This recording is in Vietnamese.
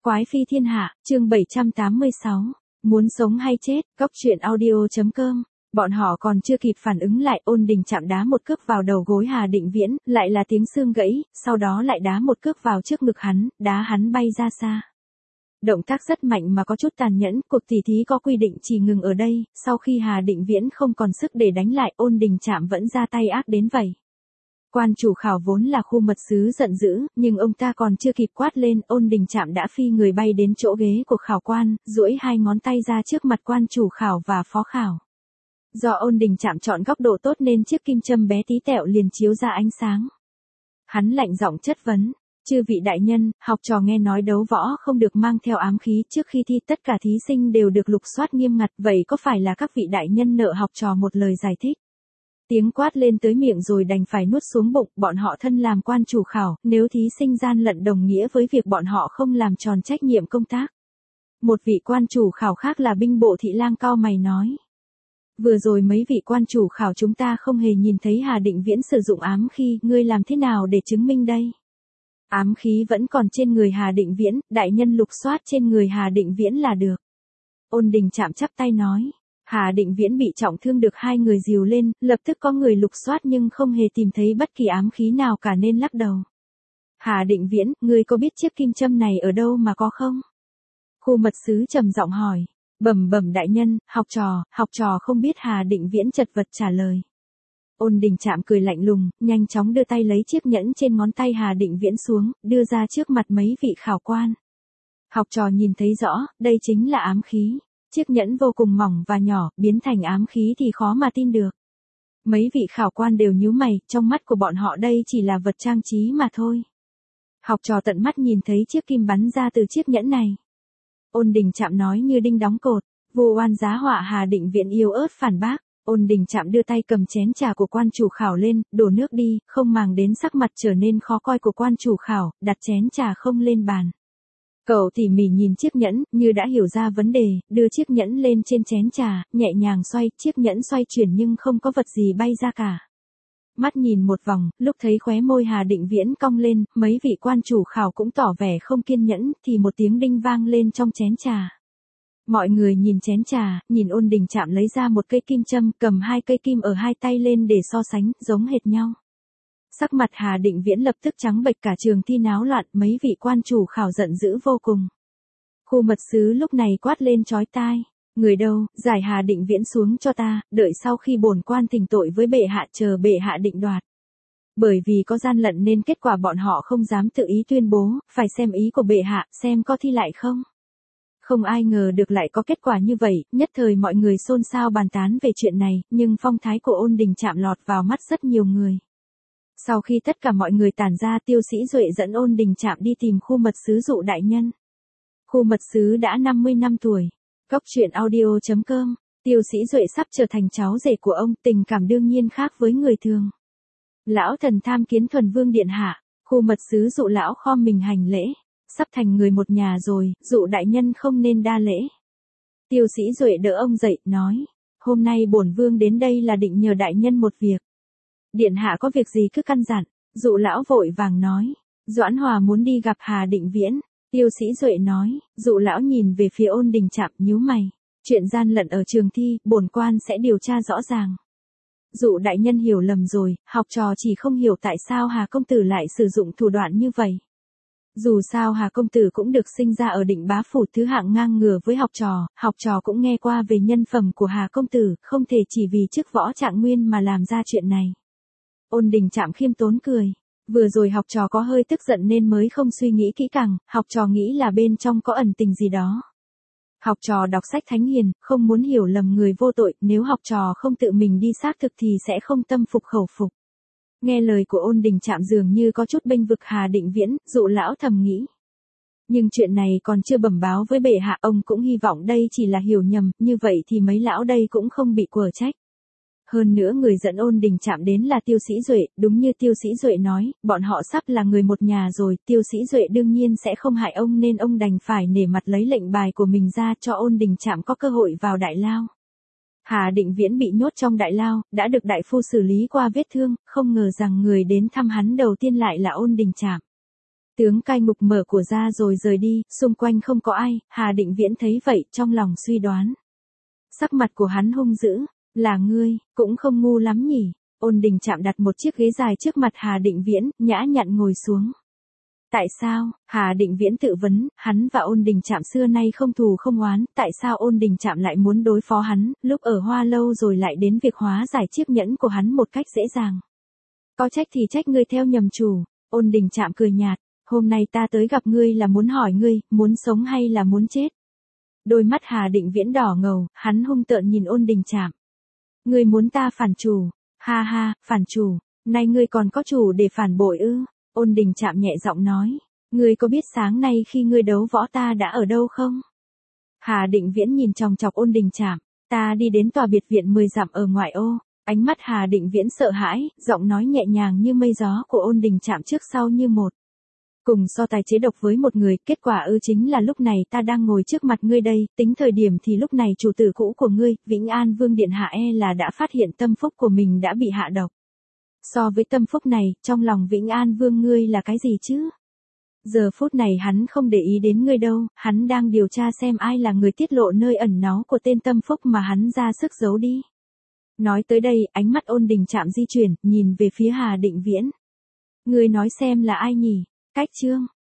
Quái phi thiên hạ, chương 786. Muốn sống hay chết, góc truyện audio.com. Bọn họ còn chưa kịp phản ứng lại, Ôn Đình chạm đá một cước vào đầu gối Hà Định Viễn, lại là tiếng xương gãy, sau đó lại đá một cước vào trước ngực hắn, đá hắn bay ra xa. Động tác rất mạnh mà có chút tàn nhẫn, cuộc tỉ thí có quy định chỉ ngừng ở đây, sau khi Hà Định Viễn không còn sức để đánh lại, Ôn Đình chạm vẫn ra tay ác đến vậy. Quan chủ khảo vốn là khu mật sứ giận dữ, nhưng ông ta còn chưa kịp quát lên, Ôn Đình chạm đã phi người bay đến chỗ ghế của khảo quan, duỗi hai ngón tay ra trước mặt quan chủ khảo và phó khảo. Do Ôn Đình chạm chọn góc độ tốt nên chiếc kim châm bé tí tẹo liền chiếu ra ánh sáng. Hắn lạnh giọng chất vấn, chư vị đại nhân, học trò nghe nói đấu võ không được mang theo ám khí, trước khi thi tất cả thí sinh đều được lục soát nghiêm ngặt, vậy có phải là các vị đại nhân nợ học trò một lời giải thích? Tiếng quát lên tới miệng rồi đành phải nuốt xuống bụng, bọn họ thân làm quan chủ khảo, nếu thí sinh gian lận đồng nghĩa với việc bọn họ không làm tròn trách nhiệm công tác. Một vị quan chủ khảo khác là binh bộ thị lang cau mày nói. Vừa rồi mấy vị quan chủ khảo chúng ta không hề nhìn thấy Hà Định Viễn sử dụng ám khí, ngươi làm thế nào để chứng minh đây? Ám khí vẫn còn trên người Hà Định Viễn, đại nhân lục soát trên người Hà Định Viễn là được. Ôn Đình chạm chắp tay nói. Hà Định Viễn bị trọng thương được hai người dìu lên, lập tức có người lục soát nhưng không hề tìm thấy bất kỳ ám khí nào cả nên lắc đầu. Hà Định Viễn, ngươi có biết chiếc kim châm này ở đâu mà có không? Khu mật sứ trầm giọng hỏi. Bẩm đại nhân, học trò không biết, Hà Định Viễn chật vật trả lời. Ôn Đình chạm cười lạnh lùng, nhanh chóng đưa tay lấy chiếc nhẫn trên ngón tay Hà Định Viễn xuống, đưa ra trước mặt mấy vị khảo quan. Học trò nhìn thấy rõ, đây chính là ám khí. Chiếc nhẫn vô cùng mỏng và nhỏ, biến thành ám khí thì khó mà tin được. Mấy vị khảo quan đều nhíu mày, trong mắt của bọn họ đây chỉ là vật trang trí mà thôi. Học trò tận mắt nhìn thấy chiếc kim bắn ra từ chiếc nhẫn này. Ôn Đình chạm nói như đinh đóng cột, vô oan giá họa. Hà Định Viễn yếu ớt phản bác. Ôn Đình chạm đưa tay cầm chén trà của quan chủ khảo lên, đổ nước đi, không màng đến sắc mặt trở nên khó coi của quan chủ khảo, đặt chén trà không lên bàn. Cậu tỉ mỉ nhìn chiếc nhẫn, như đã hiểu ra vấn đề, đưa chiếc nhẫn lên trên chén trà, nhẹ nhàng xoay, chiếc nhẫn xoay chuyển nhưng không có vật gì bay ra cả. Mắt nhìn một vòng, lúc thấy khóe môi Hà Định Viễn cong lên, mấy vị quan chủ khảo cũng tỏ vẻ không kiên nhẫn, thì một tiếng đinh vang lên trong chén trà. Mọi người nhìn chén trà, nhìn Ôn Đình chạm lấy ra một cây kim châm, cầm hai cây kim ở hai tay lên để so sánh, giống hệt nhau. Sắc mặt Hà Định Viễn lập tức trắng bệch, cả trường thi náo loạn, mấy vị quan chủ khảo giận dữ vô cùng. Khu mật sứ lúc này quát lên chói tai. Người đâu, giải Hà Định Viễn xuống cho ta, đợi sau khi bổn quan thỉnh tội với bệ hạ, chờ bệ hạ định đoạt. Bởi vì có gian lận nên kết quả bọn họ không dám tự ý tuyên bố, phải xem ý của bệ hạ, xem có thi lại không. Không ai ngờ được lại có kết quả như vậy, nhất thời mọi người xôn xao bàn tán về chuyện này, nhưng phong thái của Ôn Đình chạm lọt vào mắt rất nhiều người. Sau khi tất cả mọi người tản ra, Tiêu Sĩ Duệ dẫn Ôn Đình chạm đi tìm khu mật sứ Dụ đại nhân. Khu mật sứ đã 50 năm tuổi. Góc truyện audio.com. Tiêu Sĩ Duệ sắp trở thành cháu rể của ông, tình cảm đương nhiên khác với người thường. Lão thần tham kiến Thuần Vương điện hạ. Khu mật sứ Dụ lão khom mình hành lễ. Sắp thành người một nhà rồi, Dụ đại nhân không nên đa lễ. Tiêu Sĩ Duệ đỡ ông dậy, nói. Hôm nay bổn vương đến đây là định nhờ đại nhân một việc. Điện hạ có việc gì cứ căn dặn. Dụ lão vội vàng nói. Doãn Hòa muốn đi gặp Hà Định Viễn. Tiêu Sĩ Duệ nói. Dụ lão nhìn về phía Ôn Đình chạm, nhíu mày. Chuyện gian lận ở trường thi, bổn quan sẽ điều tra rõ ràng. Dụ đại nhân hiểu lầm rồi, học trò chỉ không hiểu tại sao Hà công tử lại sử dụng thủ đoạn như vậy. Dù sao Hà công tử cũng được sinh ra ở Định Bá phủ, thứ hạng ngang ngửa với học trò cũng nghe qua về nhân phẩm của Hà công tử, không thể chỉ vì chức võ trạng nguyên mà làm ra chuyện này. Ôn Đình chạm khiêm tốn cười. Vừa rồi học trò có hơi tức giận nên mới không suy nghĩ kỹ càng, học trò nghĩ là bên trong có ẩn tình gì đó. Học trò đọc sách thánh hiền, không muốn hiểu lầm người vô tội, nếu học trò không tự mình đi xác thực thì sẽ không tâm phục khẩu phục. Nghe lời của Ôn Đình chạm dường như có chút bênh vực Hà Định Viễn, Dụ lão thầm nghĩ. Nhưng chuyện này còn chưa bẩm báo với bệ hạ, ông cũng hy vọng đây chỉ là hiểu nhầm, như vậy thì mấy lão đây cũng không bị quở trách. Hơn nữa người dẫn Ôn Đình chạm đến là Tiêu Sĩ Duệ, đúng như Tiêu Sĩ Duệ nói, bọn họ sắp là người một nhà rồi, Tiêu Sĩ Duệ đương nhiên sẽ không hại ông nên ông đành phải nể mặt lấy lệnh bài của mình ra cho Ôn Đình chạm có cơ hội vào đại lao. Hà Định Viễn bị nhốt trong đại lao, đã được đại phu xử lý qua vết thương, không ngờ rằng người đến thăm hắn đầu tiên lại là Ôn Đình chạm. Tướng cai ngục mở của ra rồi rời đi, xung quanh không có ai, Hà Định Viễn thấy vậy trong lòng suy đoán. Sắc mặt của hắn hung dữ, là ngươi, cũng không ngu lắm nhỉ. Ôn Đình Trạm đặt một chiếc ghế dài trước mặt Hà Định Viễn, nhã nhặn ngồi xuống. Tại sao? Hà Định Viễn tự vấn, hắn và Ôn Đình Trạm xưa nay không thù không oán, tại sao Ôn Đình Trạm lại muốn đối phó hắn, lúc ở Hoa Lâu rồi lại đến việc hóa giải chiếc nhẫn của hắn một cách dễ dàng. Có trách thì trách ngươi theo nhầm chủ. Ôn Đình Trạm cười nhạt, hôm nay ta tới gặp ngươi là muốn hỏi ngươi, muốn sống hay là muốn chết? Đôi mắt Hà Định Viễn đỏ ngầu, hắn hung tợn nhìn Ôn Đình Trạm. Ngươi muốn ta phản chủ? Ha ha, phản chủ, nay ngươi còn có chủ để phản bội ư? Ôn Đình Trạm nhẹ giọng nói, ngươi có biết sáng nay khi ngươi đấu võ ta đã ở đâu không? Hà Định Viễn nhìn chòng chọc Ôn Đình Trạm, ta đi đến tòa biệt viện 10 dặm ở ngoại ô. Ánh mắt Hà Định Viễn sợ hãi, giọng nói nhẹ nhàng như mây gió của Ôn Đình Trạm trước sau như một. Cùng so tài chế độc với một người, kết quả chính là lúc này ta đang ngồi trước mặt ngươi đây, tính thời điểm thì lúc này chủ tử cũ của ngươi, Vĩnh An Vương Điện Hạ là đã phát hiện tâm phúc của mình đã bị hạ độc. So với tâm phúc này, trong lòng Vĩnh An Vương ngươi là cái gì chứ? Giờ phút này hắn không để ý đến ngươi đâu, hắn đang điều tra xem ai là người tiết lộ nơi ẩn náu của tên tâm phúc mà hắn ra sức giấu đi. Nói tới đây, ánh mắt Ôn Đình Trạm di chuyển, nhìn về phía Hà Định Viễn. Ngươi nói xem là ai nhỉ? Cách Trương,